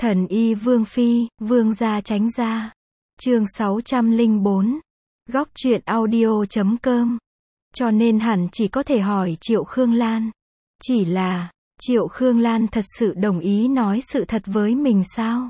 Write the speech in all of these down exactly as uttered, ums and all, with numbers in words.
Thần y Vương Phi, Vương gia tránh ra. Chương sáu trăm lẻ bốn. Góc truyện audio chấm com. Cho nên hẳn chỉ có thể hỏi Triệu Khương Lan. Chỉ là, Triệu Khương Lan thật sự đồng ý nói sự thật với mình sao?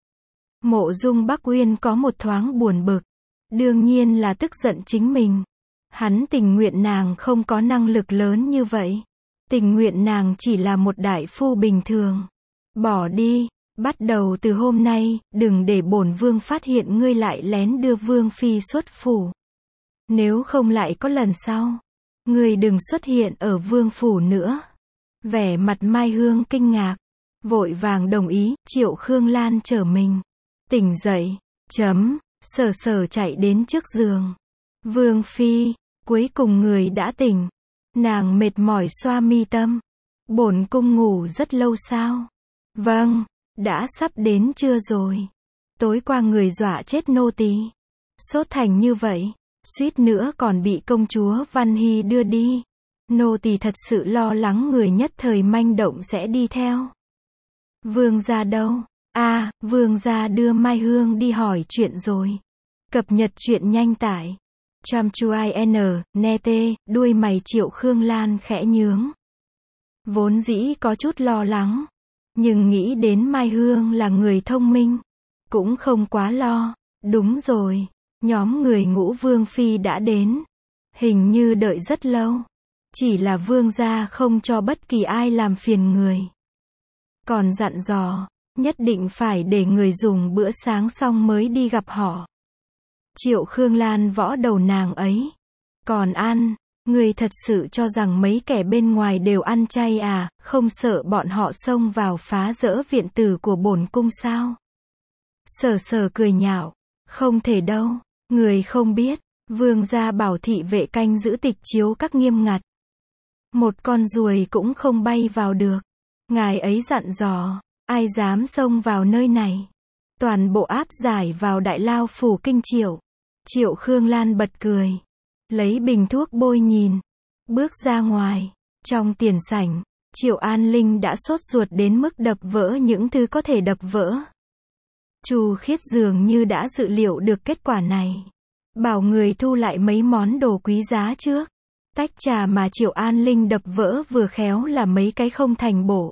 Mộ Dung Bắc Uyên có một thoáng buồn bực. Đương nhiên là tức giận chính mình. Hắn tình nguyện nàng không có năng lực lớn như vậy. Tình nguyện nàng chỉ là một đại phu bình thường. Bỏ đi, bắt đầu từ hôm nay, đừng để bổn vương phát hiện ngươi lại lén đưa Vương Phi xuất phủ. Nếu không lại có lần sau, ngươi đừng xuất hiện ở Vương phủ nữa. Vẻ mặt Mai Hương kinh ngạc, vội vàng đồng ý. Triệu Khương Lan trở mình, tỉnh dậy, chấm, sở sở chạy đến trước giường. Vương Phi, cuối cùng người đã tỉnh. Nàng mệt mỏi xoa mi tâm. Bổn cung ngủ rất lâu sao? Vâng, đã sắp đến trưa rồi. Tối qua người dọa chết nô tỳ. Sốt thành như vậy, suýt nữa còn bị công chúa Văn Hy đưa đi. Nô tỳ thật sự lo lắng người nhất thời manh động sẽ đi theo. Vương gia đâu? À, vương gia đưa Mai Hương đi hỏi chuyện rồi. Cập nhật chuyện nhanh tải. Chăm chú in, ne tê, đuôi mày Triệu Khương Lan khẽ nhướng. Vốn dĩ có chút lo lắng, nhưng nghĩ đến Mai Hương là người thông minh, cũng không quá lo. Đúng rồi, nhóm người Ngũ Vương Phi đã đến. Hình như đợi rất lâu. Chỉ là vương gia không cho bất kỳ ai làm phiền người. Còn dặn dò, nhất định phải để người dùng bữa sáng xong mới đi gặp họ. Triệu Khương Lan võ đầu nàng ấy. Còn ăn, người thật sự cho rằng mấy kẻ bên ngoài đều ăn chay à, không sợ bọn họ xông vào phá rỡ viện tử của bổn cung sao? Sở sở cười nhạo, không thể đâu, người không biết, vương gia bảo thị vệ canh giữ tịch chiếu các nghiêm ngặt. Một con ruồi cũng không bay vào được. Ngài ấy dặn dò, ai dám xông vào nơi này, toàn bộ áp giải vào đại lao phủ kinh Triệu. Triệu Khương Lan bật cười, lấy bình thuốc bôi nhìn, bước ra ngoài. Trong tiền sảnh, Triệu An Linh đã sốt ruột đến mức đập vỡ những thứ có thể đập vỡ. Chu Khiết dường như đã dự liệu được kết quả này, bảo người thu lại mấy món đồ quý giá trước. Tách trà mà Triệu An Linh đập vỡ vừa khéo là mấy cái không thành bổ.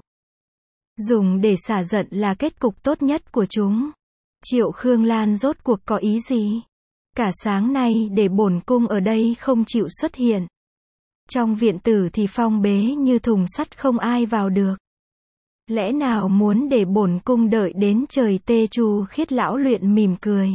Dùng để xả giận là kết cục tốt nhất của chúng. Triệu Khương Lan rốt cuộc có ý gì? Cả sáng nay để bổn cung ở đây không chịu xuất hiện. Trong viện tử thì phong bế như thùng sắt không ai vào được. Lẽ nào muốn để bổn cung đợi đến trời tê? Chu Khiết lão luyện mỉm cười.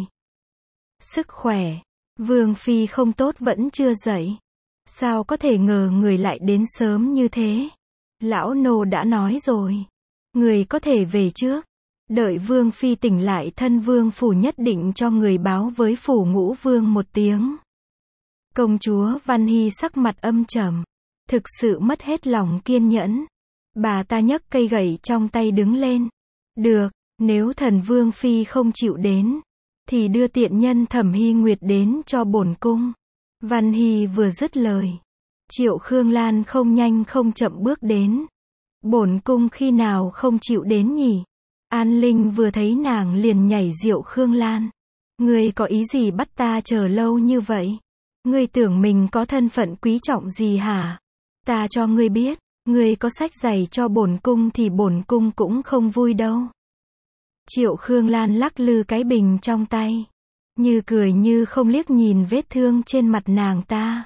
Sức khỏe, Vương Phi không tốt vẫn chưa dậy. Sao có thể ngờ người lại đến sớm như thế? Lão nô đã nói rồi, người có thể về trước. Đợi Vương Phi tỉnh lại thân vương phủ nhất định cho người báo với phủ Ngũ Vương một tiếng. Công chúa Văn Hy sắc mặt âm trầm, thực sự mất hết lòng kiên nhẫn. Bà ta nhấc cây gậy trong tay đứng lên. Được, nếu thần Vương Phi không chịu đến, thì đưa tiện nhân Thẩm Hy Nguyệt đến cho bổn cung. Văn Hy vừa dứt lời, Triệu Khương Lan không nhanh không chậm bước đến. Bổn cung khi nào không chịu đến nhỉ? An Linh vừa thấy nàng liền nhảy Triệu Khương Lan. Ngươi có ý gì bắt ta chờ lâu như vậy? Ngươi tưởng mình có thân phận quý trọng gì hả? Ta cho ngươi biết, ngươi có sách giày cho bổn cung thì bổn cung cũng không vui đâu. Triệu Khương Lan lắc lư cái bình trong tay, như cười như không liếc nhìn vết thương trên mặt nàng ta.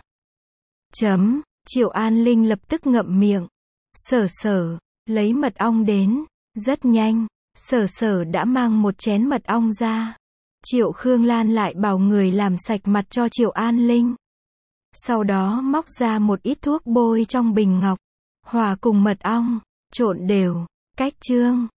Chấm, Triệu An Linh lập tức ngậm miệng. Sở sở, lấy mật ong đến. Rất nhanh, sở sở đã mang một chén mật ong ra. Triệu Khương Lan lại bảo người làm sạch mặt cho Triệu An Linh. Sau đó móc ra một ít thuốc bôi trong bình ngọc, hòa cùng mật ong, trộn đều. Cách chương